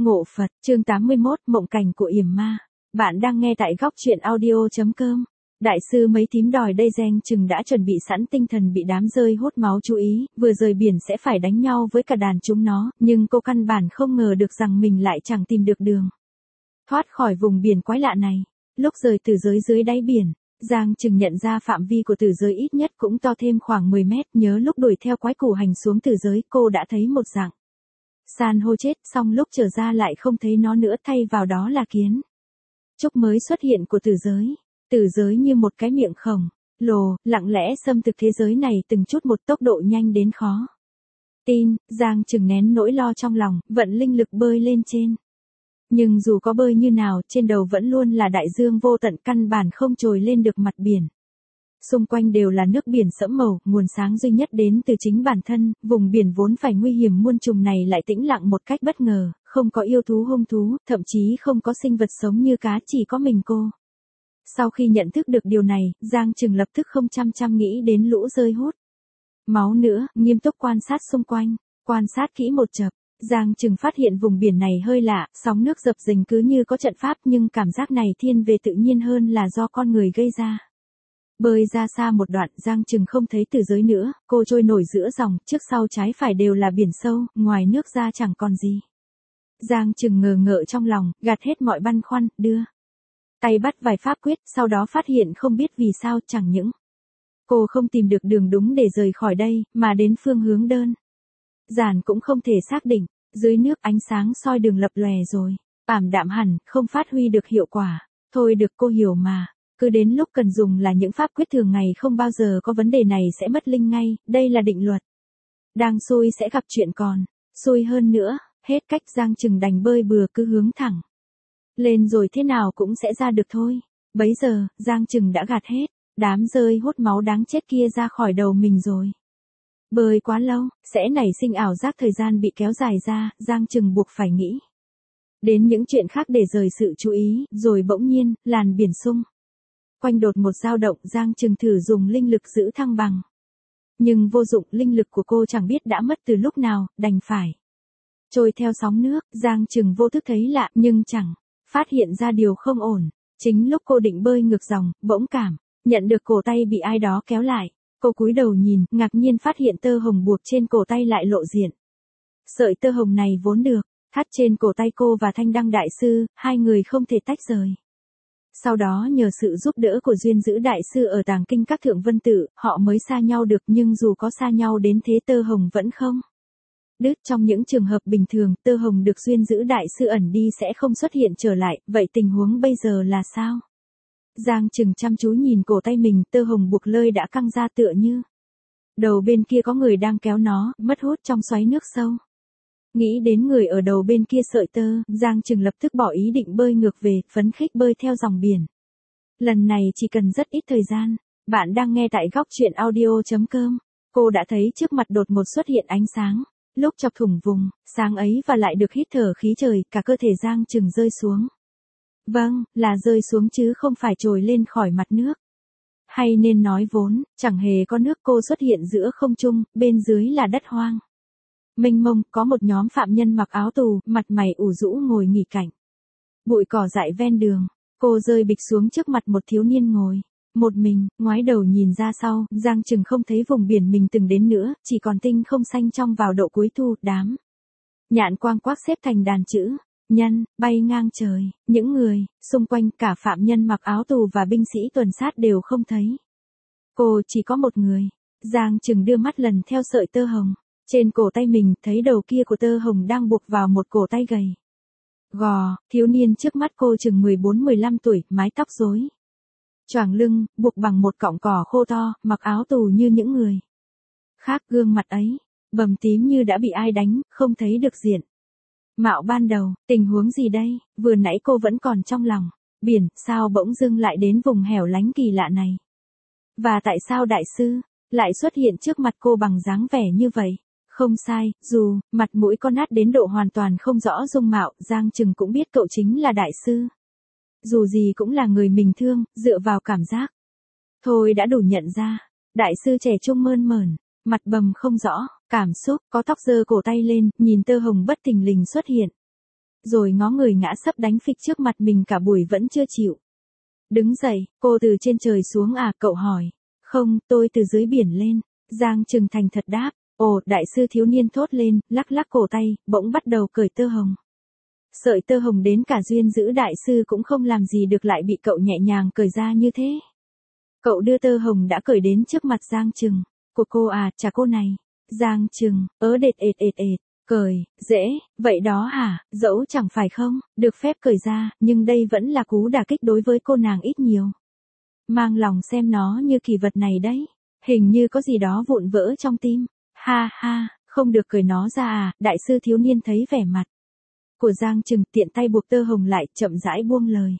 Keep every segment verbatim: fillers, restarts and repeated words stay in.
Ngộ Phật, chương tám mươi mốt, Mộng cảnh của yểm ma. Bạn đang nghe tại góc truyện audio chấm com. Đại sư mấy thím đòi đây Giang chừng đã chuẩn bị sẵn tinh thần bị đám rơi hút máu chú ý, vừa rời biển sẽ phải đánh nhau với cả đàn chúng nó, nhưng cô căn bản không ngờ được rằng mình lại chẳng tìm được đường thoát khỏi vùng biển quái lạ này. Lúc rời tử giới dưới đáy biển, Giang chừng nhận ra phạm vi của tử giới ít nhất cũng to thêm khoảng mười mét, nhớ lúc đuổi theo quái củ hành xuống tử giới cô đã thấy một dạng san hô chết, xong lúc trở ra lại không thấy nó nữa, thay vào đó là kiến trúc mới xuất hiện của tử giới. Tử giới như một cái miệng khổng lồ, lặng lẽ xâm thực thế giới này từng chút một, tốc độ nhanh đến khó tin. Giang chừng nén nỗi lo trong lòng, vận linh lực bơi lên trên. Nhưng dù có bơi như nào, trên đầu vẫn luôn là đại dương vô tận, căn bản không trồi lên được mặt biển. Xung quanh đều là nước biển sẫm màu, nguồn sáng duy nhất đến từ chính bản thân, vùng biển vốn phải nguy hiểm muôn trùng này lại tĩnh lặng một cách bất ngờ, không có yêu thú hung thú, thậm chí không có sinh vật sống như cá, chỉ có mình cô. Sau khi nhận thức được điều này, Giang chừng lập tức không chăm chăm nghĩ đến lũ rơi hút máu nữa, nghiêm túc quan sát xung quanh, quan sát kỹ một chập. Giang chừng phát hiện vùng biển này hơi lạ, sóng nước dập dềnh cứ như có trận pháp, nhưng cảm giác này thiên về tự nhiên hơn là do con người gây ra. Bơi ra xa một đoạn, Giang chừng không thấy tử giới nữa, cô trôi nổi giữa dòng, trước sau trái phải đều là biển sâu, ngoài nước ra chẳng còn gì. Giang chừng ngờ ngợ trong lòng, gạt hết mọi băn khoăn, đưa tay bắt vài pháp quyết, sau đó phát hiện không biết vì sao chẳng những cô không tìm được đường đúng để rời khỏi đây, mà đến phương hướng đơn giản cũng không thể xác định. Dưới nước ánh sáng soi đường lập lòe rồi ảm đạm hẳn, không phát huy được hiệu quả. Thôi được, cô hiểu mà, cứ đến lúc cần dùng là những pháp quyết thường ngày không bao giờ có vấn đề này sẽ mất linh ngay, đây là định luật. Đang xui sẽ gặp chuyện còn xui hơn nữa, hết cách. Giang chừng đành bơi bừa, cứ hướng thẳng lên rồi thế nào cũng sẽ ra được thôi. Bấy giờ, Giang chừng đã gạt hết đám rơi hút máu đáng chết kia ra khỏi đầu mình rồi. Bơi quá lâu, sẽ nảy sinh ảo giác thời gian bị kéo dài ra, Giang chừng buộc phải nghĩ đến những chuyện khác để rời sự chú ý, rồi bỗng nhiên, làn biển xung quanh đột một dao động. Giang chừng thử dùng linh lực giữ thăng bằng. Nhưng vô dụng, linh lực của cô chẳng biết đã mất từ lúc nào, đành phải trôi theo sóng nước. Giang chừng vô thức thấy lạ, nhưng chẳng phát hiện ra điều không ổn. Chính lúc cô định bơi ngược dòng, bỗng cảm nhận được cổ tay bị ai đó kéo lại. Cô cúi đầu nhìn, ngạc nhiên phát hiện tơ hồng buộc trên cổ tay lại lộ diện. Sợi tơ hồng này vốn được thắt trên cổ tay cô và Thanh Đăng đại sư, hai người không thể tách rời. Sau đó nhờ sự giúp đỡ của Duyên Dữ đại sư ở tàng kinh các thượng vân tự, họ mới xa nhau được, nhưng dù có xa nhau đến thế tơ hồng vẫn không đứt. Trong những trường hợp bình thường, tơ hồng được Duyên Dữ đại sư ẩn đi sẽ không xuất hiện trở lại, vậy tình huống bây giờ là sao? Giang chừng chăm chú nhìn cổ tay mình, tơ hồng buộc lơi đã căng ra tựa như đầu bên kia có người đang kéo nó, mất hút trong xoáy nước sâu. Nghĩ đến người ở đầu bên kia sợi tơ, Giang chừng lập tức bỏ ý định bơi ngược về, phấn khích bơi theo dòng biển. Lần này chỉ cần rất ít thời gian. Bạn đang nghe tại góc truyện audio chấm com. Cô đã thấy trước mặt đột ngột xuất hiện ánh sáng. Lúc chọc thủng vùng sáng ấy và lại được hít thở khí trời, cả cơ thể Giang chừng rơi xuống. Vâng, là rơi xuống chứ không phải trồi lên khỏi mặt nước. Hay nên nói vốn, chẳng hề có nước, cô xuất hiện giữa không trung, bên dưới là đất hoang mênh mông, có một nhóm phạm nhân mặc áo tù, mặt mày ủ rũ ngồi nghỉ cạnh bụi cỏ dại ven đường. Cô rơi bịch xuống trước mặt một thiếu niên ngồi một mình, ngoái đầu nhìn ra sau, Giang chừng không thấy vùng biển mình từng đến nữa, chỉ còn tinh không xanh trong vào độ cuối thu. Đám nhạn quang quác xếp thành đàn chữ nhân bay ngang trời, những người xung quanh, cả phạm nhân mặc áo tù và binh sĩ tuần sát đều không thấy. Cô chỉ có một người. Giang chừng đưa mắt lần theo sợi tơ hồng trên cổ tay mình, thấy đầu kia của tơ hồng đang buộc vào một cổ tay gầy gò. Thiếu niên trước mắt cô chừng mười bốn mười lăm tuổi, mái tóc rối choàng lưng, buộc bằng một cọng cỏ khô to, mặc áo tù như những người khác. Gương mặt ấy bầm tím như đã bị ai đánh, không thấy được diện mạo ban đầu. Tình huống gì đây? Vừa nãy cô vẫn còn trong lòng biển, sao bỗng dưng lại đến vùng hẻo lánh kỳ lạ này? Và tại sao đại sư lại xuất hiện trước mặt cô bằng dáng vẻ như vậy? Không sai, dù mặt mũi có nát đến độ hoàn toàn không rõ dung mạo, Giang chừng cũng biết cậu chính là đại sư. Dù gì cũng là người mình thương, dựa vào cảm giác thôi đã đủ nhận ra. Đại sư trẻ trung mơn mởn, mặt bầm không rõ cảm xúc, có tóc rơ cổ tay lên, nhìn tơ hồng bất thình lình xuất hiện rồi ngó người ngã sấp đánh phịch trước mặt mình cả buổi vẫn chưa chịu. Đứng dậy, cô từ trên trời xuống à, cậu hỏi. Không, tôi từ dưới biển lên. Giang Trừng thành thật đáp. Ồ, đại sư thiếu niên thốt lên, lắc lắc cổ tay, bỗng bắt đầu cởi tơ hồng. Sợi tơ hồng đến cả duyên giữ đại sư cũng không làm gì được lại bị cậu nhẹ nhàng cởi ra như thế. Cậu đưa tơ hồng đã cởi đến trước mặt Giang Trừng. Của cô à, chà cô này. Giang Trừng, ớ đệt ệt ệt ệt. Cởi, dễ, vậy đó hả, dẫu chẳng phải không, được phép cởi ra, nhưng đây vẫn là cú đả kích đối với cô nàng ít nhiều. Mang lòng xem nó như kỳ vật này đấy, hình như có gì đó vụn vỡ trong tim. Ha ha, không được cởi nó ra à, đại sư thiếu niên thấy vẻ mặt của Giang Trừng tiện tay buộc tơ hồng lại, chậm rãi buông lời.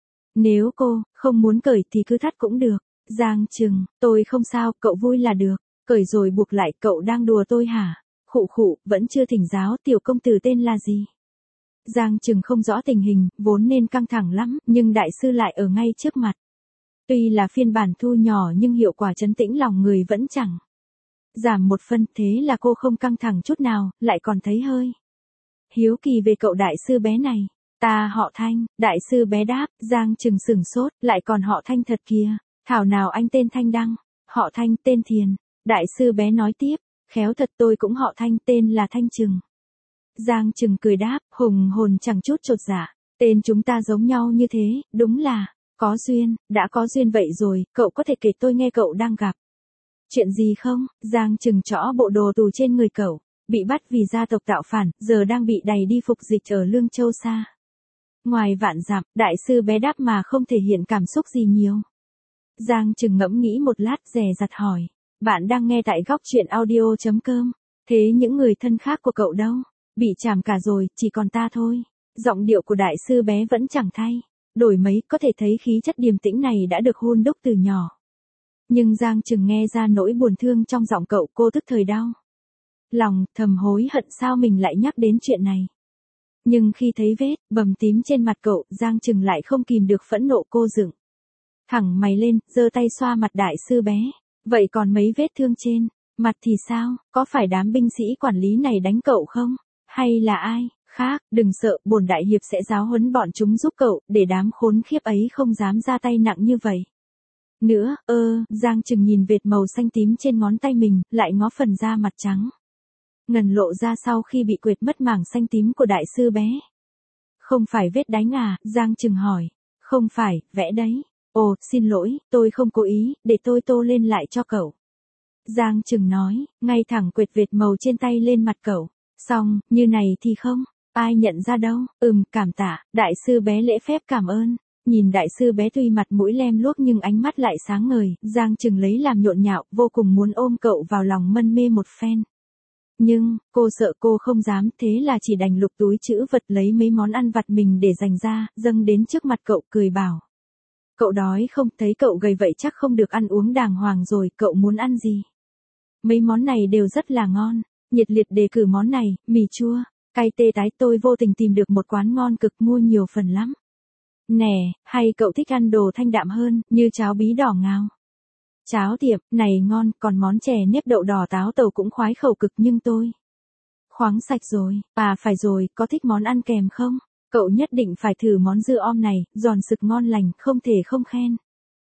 Nếu cô không muốn cởi thì cứ thắt cũng được. Giang Trừng, tôi không sao, cậu vui là được. Cởi rồi buộc lại, cậu đang đùa tôi hả? Khụ khụ, vẫn chưa thỉnh giáo, tiểu công tử tên là gì? Giang Trừng không rõ tình hình, vốn nên căng thẳng lắm, nhưng đại sư lại ở ngay trước mặt. Tuy là phiên bản thu nhỏ nhưng hiệu quả trấn tĩnh lòng người vẫn chẳng giảm một phân, thế là cô không căng thẳng chút nào, lại còn thấy hơi hiếu kỳ về cậu đại sư bé này. Ta họ Thanh, đại sư bé đáp. Giang Trừng sửng sốt, lại còn họ Thanh thật kìa, thảo nào anh tên Thanh Đăng, họ Thanh, tên Thiền. Đại sư bé nói tiếp, khéo thật tôi cũng họ Thanh, tên là Thanh Trừng. Giang Trừng cười đáp, hùng hồn chẳng chút chột dạ, tên chúng ta giống nhau như thế, đúng là có duyên, đã có duyên vậy rồi, cậu có thể kể tôi nghe cậu đang gặp chuyện gì không? Giang Trừng trõ bộ đồ tù trên người cậu, bị bắt vì gia tộc tạo phản, giờ đang bị đày đi phục dịch ở Lương Châu xa ngoài vạn dặm. Đại sư bé đáp mà không thể hiện cảm xúc gì nhiều. Giang Trừng ngẫm nghĩ một lát, dè dặt hỏi, bạn đang nghe tại góc truyện audio chấm com, thế những người thân khác của cậu đâu? Bị trảm cả rồi, chỉ còn ta thôi. Giọng điệu của đại sư bé vẫn chẳng thay đổi mấy, có thể thấy khí chất điềm tĩnh này đã được hun đúc từ nhỏ. Nhưng Giang Trừng nghe ra nỗi buồn thương trong giọng cậu, cô tức thời đau lòng, thầm hối hận sao mình lại nhắc đến chuyện này. Nhưng khi thấy vết bầm tím trên mặt cậu, Giang Trừng lại không kìm được phẫn nộ, cô dựng thẳng mày lên, giơ tay xoa mặt đại sư bé. Vậy còn mấy vết thương trên mặt thì sao, có phải đám binh sĩ quản lý này đánh cậu không? Hay là ai khác? Đừng sợ, bổn đại hiệp sẽ giáo huấn bọn chúng giúp cậu, để đám khốn khiếp ấy không dám ra tay nặng như vậy nữa. Ơ, Giang Trừng nhìn vệt màu xanh tím trên ngón tay mình, lại ngó phần da mặt trắng ngần lộ ra sau khi bị quệt mất mảng xanh tím của đại sư bé. Không phải vết đánh à? Giang Trừng hỏi. Không phải, vẽ đấy. Ồ, xin lỗi, tôi không cố ý, để tôi tô lên lại cho cậu. Giang Trừng nói, ngay thẳng quệt vệt màu trên tay lên mặt cậu. Xong, như này thì không ai nhận ra đâu. Ừm, cảm tạ. Đại sư bé lễ phép cảm ơn. Nhìn đại sư bé tuy mặt mũi lem luốc nhưng ánh mắt lại sáng ngời, Giang Trừng lấy làm nhộn nhạo, vô cùng muốn ôm cậu vào lòng mân mê một phen. Nhưng, cô sợ cô không dám, thế là chỉ đành lục túi trữ vật lấy mấy món ăn vặt mình để dành ra, dâng đến trước mặt cậu, cười bảo. Cậu đói không? Thấy cậu gầy vậy chắc không được ăn uống đàng hoàng rồi, cậu muốn ăn gì? Mấy món này đều rất là ngon. Nhiệt liệt đề cử món này, mì chua, cay tê tái, tôi vô tình tìm được một quán ngon cực, mua nhiều phần lắm. Nè, hay cậu thích ăn đồ thanh đạm hơn, như cháo bí đỏ ngao? Cháo tiệm, này ngon, còn món chè nếp đậu đỏ táo tàu cũng khoái khẩu cực, nhưng tôi khoáng sạch rồi. À phải rồi, có thích món ăn kèm không? Cậu nhất định phải thử món dưa om này, giòn sực ngon lành, không thể không khen.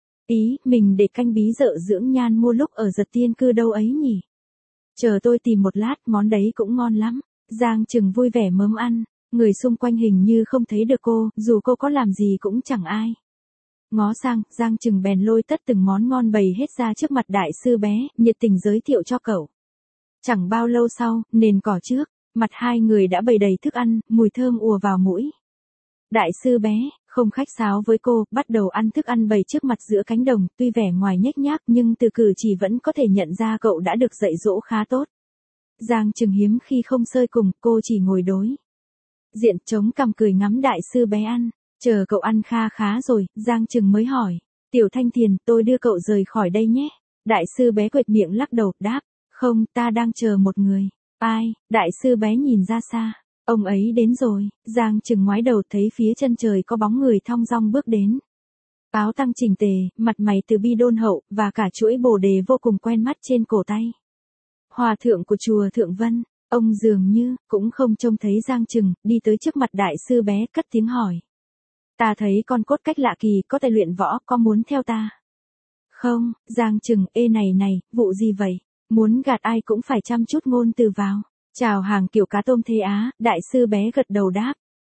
Ý, mình để canh bí dợ dưỡng nhan mua lúc ở Giật Tiên Cư đâu ấy nhỉ? Chờ tôi tìm một lát, món đấy cũng ngon lắm. Giang Trừng vui vẻ mớm ăn, người xung quanh hình như không thấy được cô, dù cô có làm gì cũng chẳng ai ngó sang. Giang Trừng bèn lôi tất từng món ngon bày hết ra trước mặt đại sư bé, nhiệt tình giới thiệu cho cậu. Chẳng bao lâu sau, nền cỏ trước mặt hai người đã bày đầy thức ăn, mùi thơm ùa vào mũi. Đại sư bé không khách sáo với cô, bắt đầu ăn thức ăn bày trước mặt giữa cánh đồng, tuy vẻ ngoài nhếch nhác nhưng từ cử chỉ vẫn có thể nhận ra cậu đã được dạy dỗ khá tốt. Giang Trừng hiếm khi không sơi cùng, cô chỉ ngồi đối diện chống cằm cười ngắm đại sư bé ăn. Chờ cậu ăn kha khá rồi, Giang Trừng mới hỏi. Tiểu Thanh Thiền, tôi đưa cậu rời khỏi đây nhé. Đại sư bé quệt miệng lắc đầu, đáp. Không, ta đang chờ một người. Ai? Đại sư bé nhìn ra xa. Ông ấy đến rồi. Giang Trừng ngoái đầu thấy phía chân trời có bóng người thong dong bước đến. Áo tăng chỉnh tề, mặt mày từ bi đôn hậu, và cả chuỗi bồ đề vô cùng quen mắt trên cổ tay. Hòa thượng của chùa Thượng Vân. Ông dường như, cũng không trông thấy Giang Trừng, đi tới trước mặt đại sư bé cất tiếng hỏi. Ta thấy con cốt cách lạ kỳ, có tài luyện võ, có muốn theo ta? Không, Giang Trừng, ê này này, vụ gì vậy? Muốn gạt ai cũng phải chăm chút ngôn từ vào. Chào hàng kiểu cá tôm thế á, đại sư bé gật đầu đáp.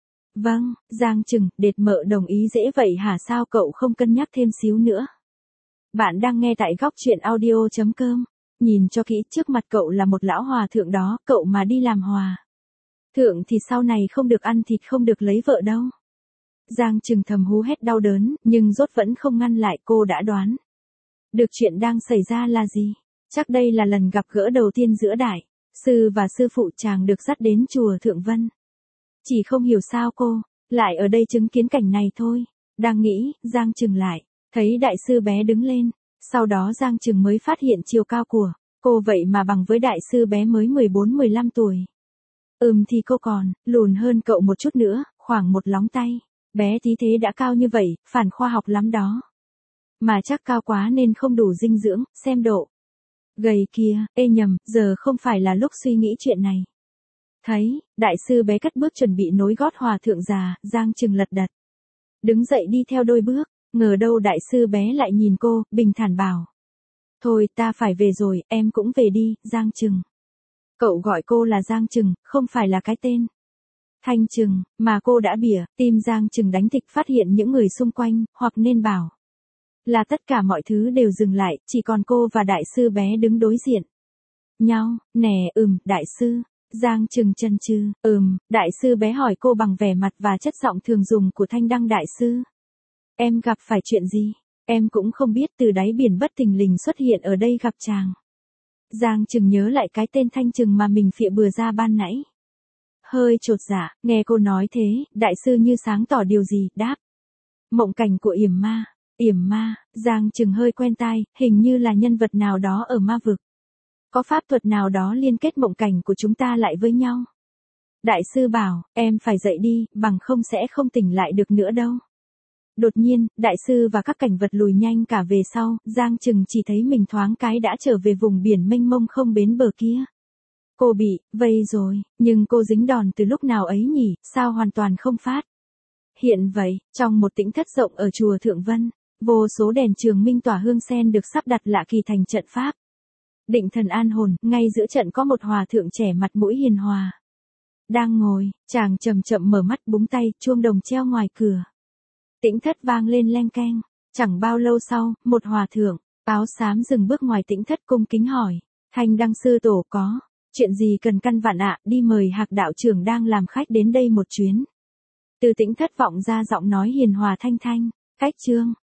Vâng, Giang Trừng, đệt mợ đồng ý dễ vậy hả, sao cậu không cân nhắc thêm xíu nữa? Bạn đang nghe tại góc truyện audio.com. Nhìn cho kỹ, trước mặt cậu là một lão hòa thượng đó, cậu mà đi làm hòa thượng thì sau này không được ăn thịt, không được lấy vợ đâu. Giang Trừng thầm hú hét đau đớn, nhưng rốt vẫn không ngăn lại, cô đã đoán được chuyện đang xảy ra là gì. Chắc đây là lần gặp gỡ đầu tiên giữa đại sư và sư phụ chàng được dắt đến chùa Thượng Vân. Chỉ không hiểu sao cô lại ở đây chứng kiến cảnh này thôi. Đang nghĩ, Giang Trừng lại thấy đại sư bé đứng lên. Sau đó Giang Trừng mới phát hiện chiều cao của cô vậy mà bằng với đại sư bé mới mười bốn mười lăm tuổi. Ừm thì cô còn lùn hơn cậu một chút nữa, khoảng một lóng tay. Bé tí thế đã cao như vậy, phản khoa học lắm đó. Mà chắc cao quá nên không đủ dinh dưỡng, xem độ gầy kia, ê nhầm, giờ không phải là lúc suy nghĩ chuyện này. Thấy, đại sư bé cất bước chuẩn bị nối gót hòa thượng già, Giang Trừng lật đật đứng dậy đi theo đôi bước, ngờ đâu đại sư bé lại nhìn cô, bình thản bảo. Thôi ta phải về rồi, em cũng về đi, Giang Trừng. Cậu gọi cô là Giang Trừng, không phải là cái tên Thanh Trừng, mà cô đã bỉa, tim Giang Trừng đánh thịch, phát hiện những người xung quanh, hoặc nên bảo là tất cả mọi thứ đều dừng lại, chỉ còn cô và đại sư bé đứng đối diện nhau. Nè, ừm, đại sư. Giang Trừng chần chừ, ừm, đại sư bé hỏi cô bằng vẻ mặt và chất giọng thường dùng của Thanh Đăng đại sư. Em gặp phải chuyện gì? Em cũng không biết, từ đáy biển bất thình lình xuất hiện ở đây gặp chàng. Giang Trừng nhớ lại cái tên Thanh Trừng mà mình phịa bừa ra ban nãy. Hơi chột dạ, nghe cô nói thế, đại sư như sáng tỏ điều gì, đáp. Mộng cảnh của Yểm Ma. Yểm Ma, Giang Trừng hơi quen tai, hình như là nhân vật nào đó ở ma vực. Có pháp thuật nào đó liên kết mộng cảnh của chúng ta lại với nhau. Đại sư bảo, em phải dậy đi, bằng không sẽ không tỉnh lại được nữa đâu. Đột nhiên, đại sư và các cảnh vật lùi nhanh cả về sau, Giang Trừng chỉ thấy mình thoáng cái đã trở về vùng biển mênh mông không bến bờ kia. Cô bị vây rồi, nhưng cô dính đòn từ lúc nào ấy nhỉ, sao hoàn toàn không phát hiện vậy. Trong một tĩnh thất rộng ở chùa Thượng Vân, vô số đèn trường minh tỏa hương sen được sắp đặt lạ kỳ thành trận pháp định thần an hồn. Ngay giữa trận có một hòa thượng trẻ mặt mũi hiền hòa đang ngồi, chàng chậm chậm mở mắt, búng tay, chuông đồng treo ngoài cửa. Tĩnh thất vang lên leng keng. Chẳng bao lâu sau, một hòa thượng áo xám dừng bước ngoài tĩnh thất, cung kính hỏi. Thanh Đăng sư tổ, có chuyện gì cần căn vặn ạ? Đi mời Hạc đạo trưởng đang làm khách đến đây một chuyến. Từ tĩnh thất vọng ra giọng nói hiền hòa thanh thanh. Cách chương